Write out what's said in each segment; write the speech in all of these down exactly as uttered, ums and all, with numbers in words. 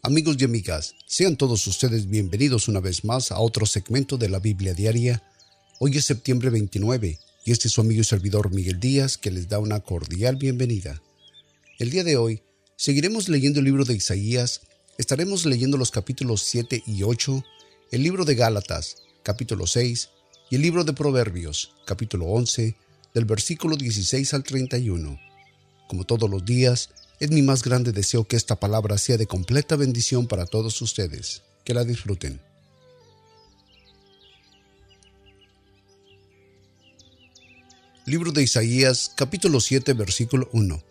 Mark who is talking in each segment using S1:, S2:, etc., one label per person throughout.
S1: Amigos y amigas, sean todos ustedes bienvenidos una vez más a otro segmento de la Biblia Diaria. Hoy es septiembre veintinueve y este es su amigo y servidor Miguel Díaz que les da una cordial bienvenida. El día de hoy seguiremos leyendo el libro de Isaías, estaremos leyendo los capítulos siete y ocho, el libro de Gálatas, capítulo seis, y el libro de Proverbios, capítulo once, del versículo dieciséis al treinta y uno. Como todos los días, es mi más grande deseo que esta palabra sea de completa bendición para todos ustedes. Que la disfruten. Libro de Isaías, capítulo siete, versículo uno.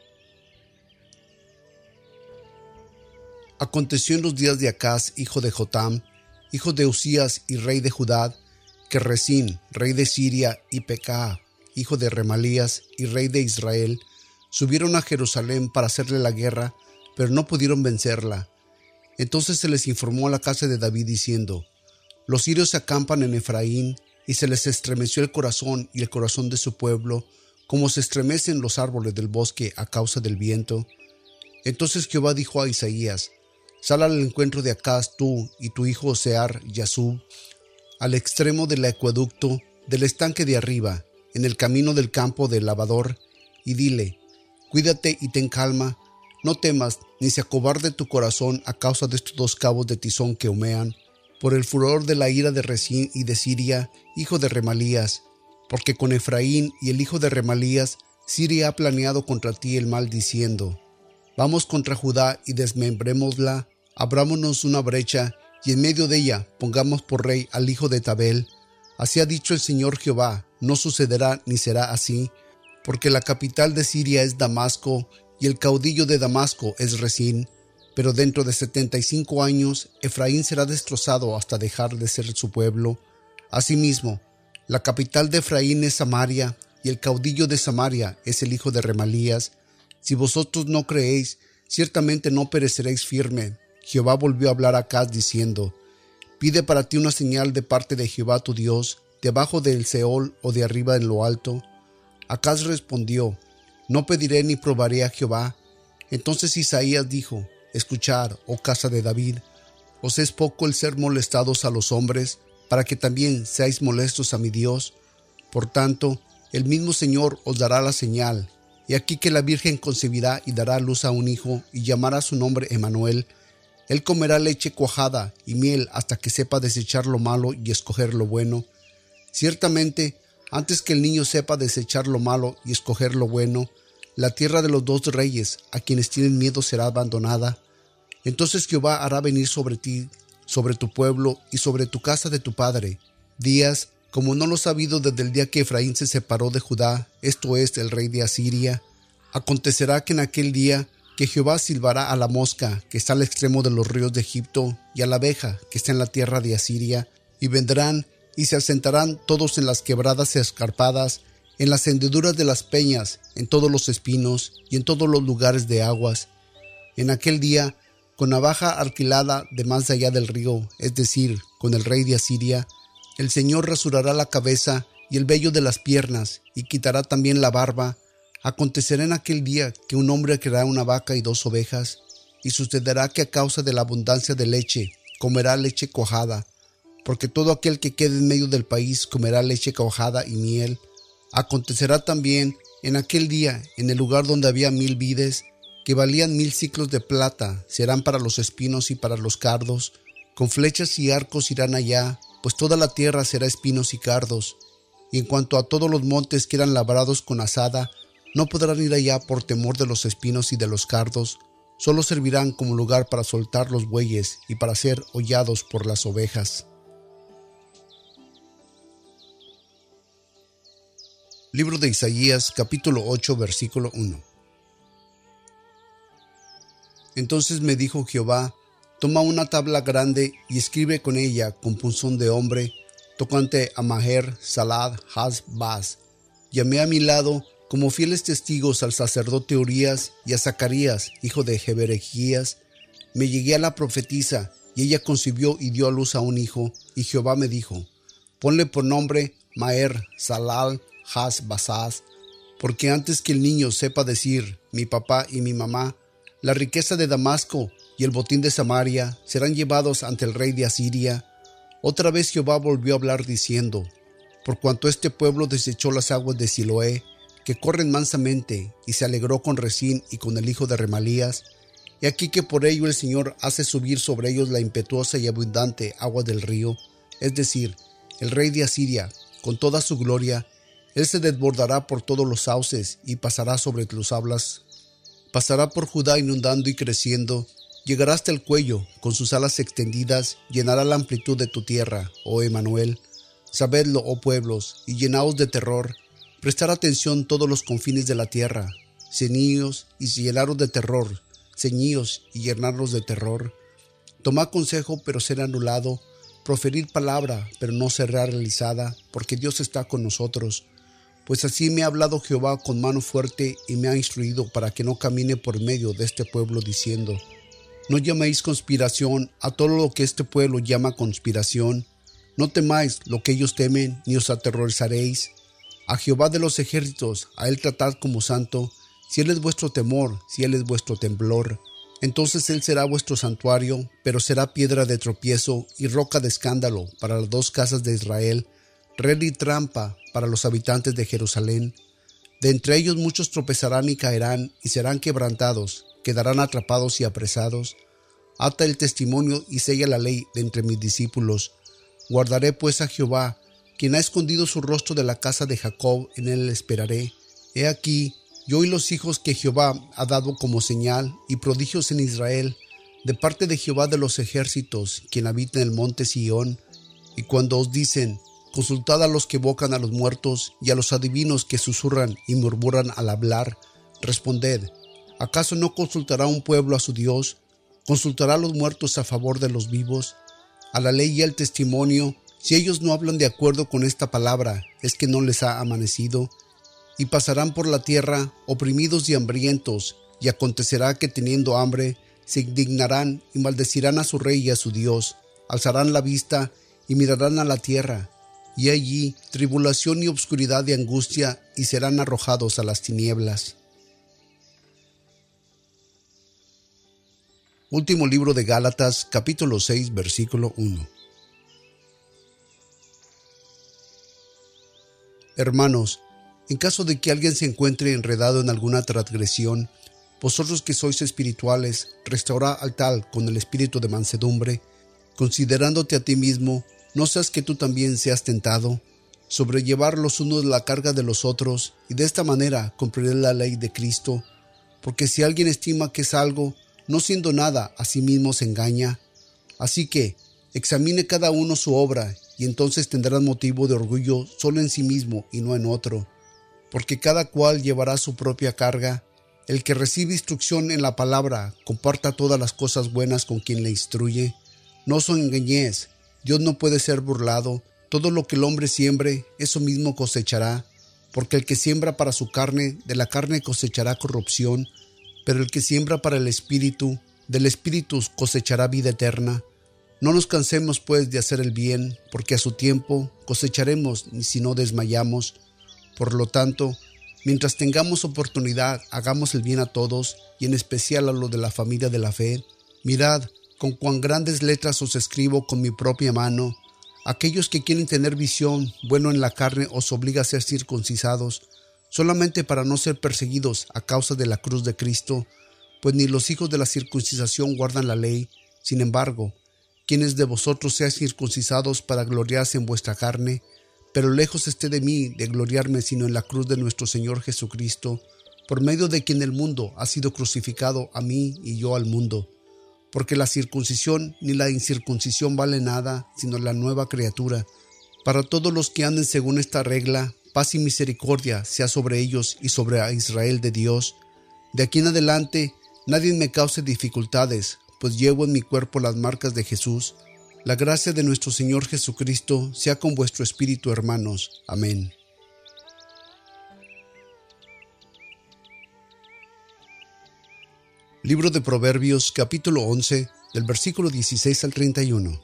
S1: Aconteció en los días de Acaz, hijo de Jotam, hijo de Usías y rey de Judá, que Resín, rey de Siria, y Pecah, hijo de Remalías y rey de Israel, subieron a Jerusalén para hacerle la guerra, pero no pudieron vencerla. Entonces se les informó a la casa de David diciendo: Los sirios se acampan en Efraín, y se les estremeció el corazón y el corazón de su pueblo, como se estremecen los árboles del bosque a causa del viento. Entonces Jehová dijo a Isaías: Sal al encuentro de Acaz tú y tu hijo Sear Yasub, al extremo del acueducto, del estanque de arriba, en el camino del campo del lavador, y dile: Cuídate y ten calma, no temas, ni se acobarde tu corazón a causa de estos dos cabos de tizón que humean, por el furor de la ira de Resín y de Siria, hijo de Remalías, porque con Efraín y el hijo de Remalías, Siria ha planeado contra ti el mal, diciendo: Vamos contra Judá y desmembrémosla, abrámonos una brecha, y en medio de ella pongamos por rey al hijo de Tabel. Así ha dicho el Señor Jehová: no sucederá ni será así, porque la capital de Siria es Damasco, y el caudillo de Damasco es Resín. Pero dentro de setenta y cinco años, Efraín será destrozado hasta dejar de ser su pueblo. Asimismo, la capital de Efraín es Samaria, y el caudillo de Samaria es el hijo de Remalías. Si vosotros no creéis, ciertamente no pereceréis firme. Jehová volvió a hablar a Acaz diciendo: Pide para ti una señal de parte de Jehová tu Dios, debajo del Seol o de arriba en lo alto. Acaz respondió: No pediré ni probaré a Jehová. Entonces Isaías dijo: Escuchad, oh casa de David, ¿os es poco el ser molestados a los hombres, para que también seáis molestos a mi Dios? Por tanto, el mismo Señor os dará la señal. Y aquí que la Virgen concebirá y dará a luz a un hijo, y llamará su nombre Emmanuel. Él comerá leche cuajada y miel hasta que sepa desechar lo malo y escoger lo bueno. Ciertamente, antes que el niño sepa desechar lo malo y escoger lo bueno, la tierra de los dos reyes, a quienes tienen miedo, será abandonada. Entonces Jehová hará venir sobre ti, sobre tu pueblo y sobre tu casa de tu padre, días como no los ha habido desde el día que Efraín se separó de Judá, esto es, el rey de Asiria. Acontecerá que en aquel día que Jehová silbará a la mosca que está al extremo de los ríos de Egipto y a la abeja que está en la tierra de Asiria, y vendrán y se asentarán todos en las quebradas escarpadas, en las hendiduras de las peñas, en todos los espinos y en todos los lugares de aguas. En aquel día, con navaja alquilada de más allá del río, es decir, con el rey de Asiria, el Señor rasurará la cabeza y el vello de las piernas, y quitará también la barba. Acontecerá en aquel día que un hombre criará una vaca y dos ovejas, y sucederá que a causa de la abundancia de leche, comerá leche cuajada, porque todo aquel que quede en medio del país comerá leche cuajada y miel. Acontecerá también en aquel día, en el lugar donde había mil vides, que valían mil siclos de plata, serán para los espinos y para los cardos. Con flechas y arcos irán allá, pues toda la tierra será espinos y cardos. Y en cuanto a todos los montes que eran labrados con azada, no podrán ir allá por temor de los espinos y de los cardos. Solo servirán como lugar para soltar los bueyes y para ser hollados por las ovejas. Libro de Isaías, capítulo ocho, versículo uno. Entonces me dijo Jehová: Toma una tabla grande y escribe con ella con punzón de hombre, tocante a Maher, Salad, Haz, Baz. Llamé a mi lado como fieles testigos al sacerdote Urías y a Zacarías, hijo de Jeberequías. Me llegué a la profetisa, y ella concibió y dio a luz a un hijo, y Jehová me dijo: Ponle por nombre Maher, Salal, Haz, Bazaz, porque antes que el niño sepa decir mi papá y mi mamá, la riqueza de Damasco y el botín de Samaria serán llevados ante el rey de Asiria. Otra vez Jehová volvió a hablar diciendo: por cuanto este pueblo desechó las aguas de Siloé, que corren mansamente, y se alegró con Rezín y con el hijo de Remalías, y aquí que por ello el Señor hace subir sobre ellos la impetuosa y abundante agua del río, es decir, el rey de Asiria, con toda su gloria. Él se desbordará por todos los sauces y pasará sobre los hablas. Pasará por Judá inundando y creciendo, llegará hasta el cuello, con sus alas extendidas, llenará la amplitud de tu tierra, oh Emmanuel. Sabedlo, oh pueblos, y llenaos de terror. Prestar atención todos los confines de la tierra. Ceñíos y llenaros de terror, ceñíos y llenarlos de terror. Tomad consejo, pero ser anulado. Proferir palabra, pero no será realizada, porque Dios está con nosotros. Pues así me ha hablado Jehová con mano fuerte y me ha instruido para que no camine por medio de este pueblo diciendo: no llaméis conspiración a todo lo que este pueblo llama conspiración. No temáis lo que ellos temen, ni os aterrorizaréis. A Jehová de los ejércitos, a él tratad como santo. Si él es vuestro temor, si él es vuestro temblor, entonces él será vuestro santuario, pero será piedra de tropiezo y roca de escándalo para las dos casas de Israel, red y trampa para los habitantes de Jerusalén. De entre ellos muchos tropezarán y caerán, y serán quebrantados, quedarán atrapados y apresados. Ata el testimonio y sella la ley de entre mis discípulos. Guardaré pues a Jehová, quien ha escondido su rostro de la casa de Jacob, en él esperaré. He aquí, yo y los hijos que Jehová ha dado como señal y prodigios en Israel, de parte de Jehová de los ejércitos, quien habita en el monte Sión. Y cuando os dicen: consultad a los que evocan a los muertos y a los adivinos que susurran y murmuran al hablar, responded: ¿acaso no consultará un pueblo a su Dios? ¿Consultará a los muertos a favor de los vivos? A la ley y al testimonio, si ellos no hablan de acuerdo con esta palabra, es que no les ha amanecido. Y pasarán por la tierra oprimidos y hambrientos, y acontecerá que teniendo hambre, se indignarán y maldecirán a su rey y a su Dios. Alzarán la vista y mirarán a la tierra, y allí tribulación y obscuridad y angustia, y serán arrojados a las tinieblas. Último libro de Gálatas, capítulo seis, versículo uno. Hermanos, en caso de que alguien se encuentre enredado en alguna transgresión, vosotros que sois espirituales, restaurad al tal con el espíritu de mansedumbre, considerándote a ti mismo, no seas que tú también seas tentado. Sobrellevar los unos la carga de los otros, y de esta manera cumpliré la ley de Cristo. Porque si alguien estima que es algo, no siendo nada, a sí mismo se engaña. Así que, examine cada uno su obra, y entonces tendrán motivo de orgullo solo en sí mismo y no en otro. Porque cada cual llevará su propia carga. El que recibe instrucción en la palabra, comparta todas las cosas buenas con quien le instruye. No os engañéis, Dios no puede ser burlado. Todo lo que el hombre siembre, eso mismo cosechará. Porque el que siembra para su carne, de la carne cosechará corrupción. Pero el que siembra para el Espíritu, del Espíritu cosechará vida eterna. No nos cansemos pues de hacer el bien, porque a su tiempo cosecharemos si no desmayamos. Por lo tanto, mientras tengamos oportunidad, hagamos el bien a todos, y en especial a los de la familia de la fe. Mirad, con cuán grandes letras os escribo con mi propia mano. Aquellos que quieren tener visión, bueno en la carne, os obliga a ser circuncisados, solamente para no ser perseguidos a causa de la cruz de Cristo, pues ni los hijos de la circuncisión guardan la ley. Sin embargo, quienes de vosotros sean circuncisados para gloriarse en vuestra carne, pero lejos esté de mí de gloriarme sino en la cruz de nuestro Señor Jesucristo, por medio de quien el mundo ha sido crucificado a mí y yo al mundo. Porque la circuncisión ni la incircuncisión vale nada, sino la nueva criatura. Para todos los que anden según esta regla, paz y misericordia sea sobre ellos y sobre a Israel de Dios. De aquí en adelante, nadie me cause dificultades, pues llevo en mi cuerpo las marcas de Jesús. La gracia de nuestro Señor Jesucristo sea con vuestro espíritu, hermanos. Amén. Libro de Proverbios, capítulo once, del versículo dieciséis al treinta y uno.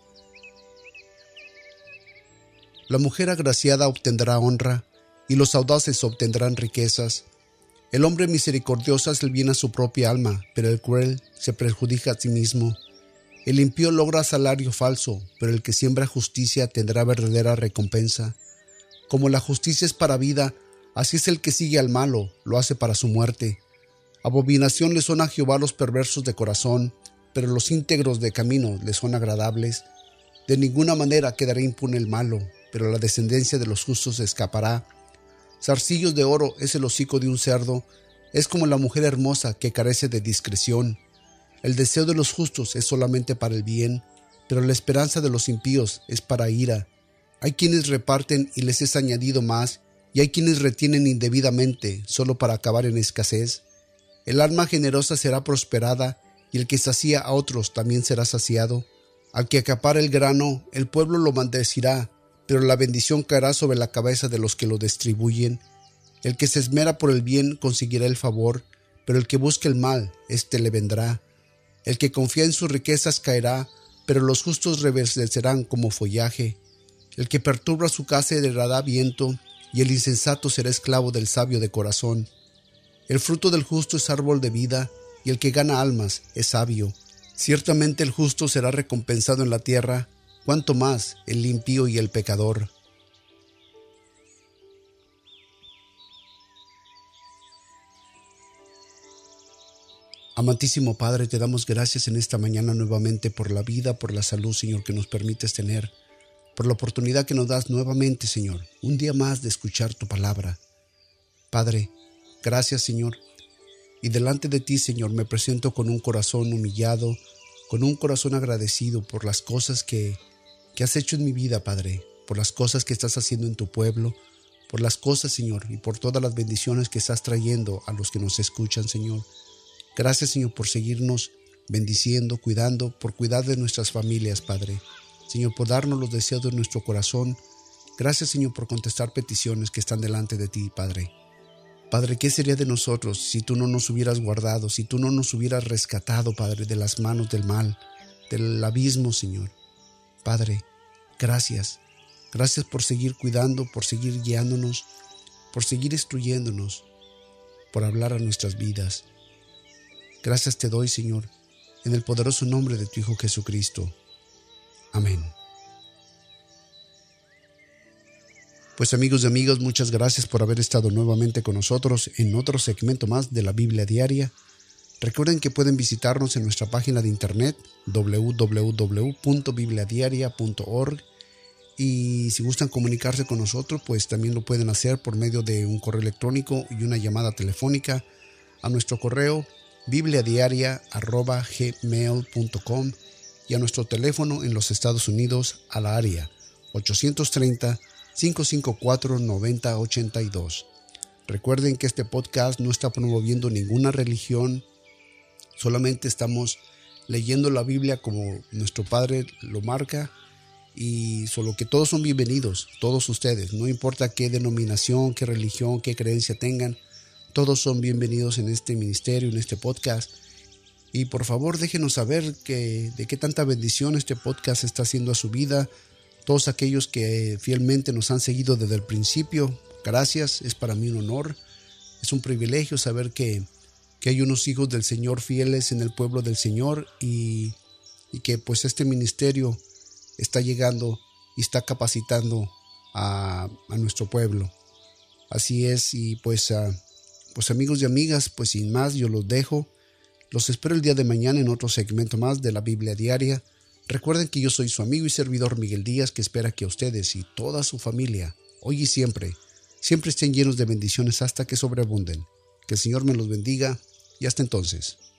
S1: La mujer agraciada obtendrá honra, y los audaces obtendrán riquezas. El hombre misericordioso hace el bien a su propia alma, pero el cruel se perjudica a sí mismo. El impío logra salario falso, pero el que siembra justicia tendrá verdadera recompensa. Como la justicia es para vida, así es el que sigue al malo, lo hace para su muerte. Abominación le son a Jehová los perversos de corazón, pero los íntegros de camino le son agradables. De ninguna manera quedará impune el malo, pero la descendencia de los justos escapará. Zarcillos de oro es el hocico de un cerdo, es como la mujer hermosa que carece de discreción. El deseo de los justos es solamente para el bien, pero la esperanza de los impíos es para ira. Hay quienes reparten y les es añadido más, y hay quienes retienen indebidamente, solo para acabar en escasez. El alma generosa será prosperada, y el que sacía a otros también será saciado. Al que acapara el grano, el pueblo lo maldecirá, pero la bendición caerá sobre la cabeza de los que lo distribuyen. El que se esmera por el bien conseguirá el favor, pero el que busca el mal, éste le vendrá. El que confía en sus riquezas caerá, pero los justos reverdecerán como follaje. El que perturba su casa heredará viento, y el insensato será esclavo del sabio de corazón. El fruto del justo es árbol de vida, y el que gana almas es sabio. Ciertamente el justo será recompensado en la tierra, cuanto más el impío y el pecador. Amantísimo Padre, te damos gracias en esta mañana nuevamente por la vida, por la salud, Señor, que nos permites tener, por la oportunidad que nos das nuevamente, Señor, un día más de escuchar tu palabra. Padre, gracias, Señor, y delante de ti, Señor, me presento con un corazón humillado, con un corazón agradecido por las cosas que, que has hecho en mi vida, Padre, por las cosas que estás haciendo en tu pueblo, por las cosas, Señor, y por todas las bendiciones que estás trayendo a los que nos escuchan, Señor. Gracias, Señor, por seguirnos bendiciendo, cuidando, por cuidar de nuestras familias, Padre. Señor, por darnos los deseos de nuestro corazón. Gracias, Señor, por contestar peticiones que están delante de ti, Padre. Padre, ¿qué sería de nosotros si tú no nos hubieras guardado, si tú no nos hubieras rescatado, Padre, de las manos del mal, del abismo, Señor? Padre, gracias. Gracias por seguir cuidando, por seguir guiándonos, por seguir instruyéndonos, por hablar a nuestras vidas. Gracias te doy, Señor, en el poderoso nombre de tu Hijo Jesucristo. Amén. Pues amigos y amigas, muchas gracias por haber estado nuevamente con nosotros en otro segmento más de la Biblia Diaria. Recuerden que pueden visitarnos en nuestra página de internet doble u doble u doble u punto biblia diaria punto org y si gustan comunicarse con nosotros, pues también lo pueden hacer por medio de un correo electrónico y una llamada telefónica a nuestro correo bibliadiaria arroba gmail punto com y a nuestro teléfono en los Estados Unidos a la área ochocientos treinta, cinco cinco cuatro, noventa ochenta y dos. Recuerden que este podcast no está promoviendo ninguna religión, solamente estamos leyendo la Biblia como nuestro Padre lo marca y solo que todos son bienvenidos, todos ustedes, no importa qué denominación, qué religión, qué creencia tengan, todos son bienvenidos en este ministerio, en este podcast. Y por favor déjenos saber que, de qué tanta bendición este podcast está haciendo a su vida. Todos aquellos que fielmente nos han seguido desde el principio, gracias, es para mí un honor, es un privilegio saber que, que hay unos hijos del Señor fieles en el pueblo del Señor y, y que pues este ministerio está llegando y está capacitando a, a nuestro pueblo. Así es, y pues, uh, pues amigos y amigas, pues sin más yo los dejo. Los espero el día de mañana en otro segmento más de la Biblia Diaria. Recuerden que yo soy su amigo y servidor Miguel Díaz, que espera que ustedes y toda su familia, hoy y siempre, siempre estén llenos de bendiciones hasta que sobreabunden. Que el Señor me los bendiga y hasta entonces.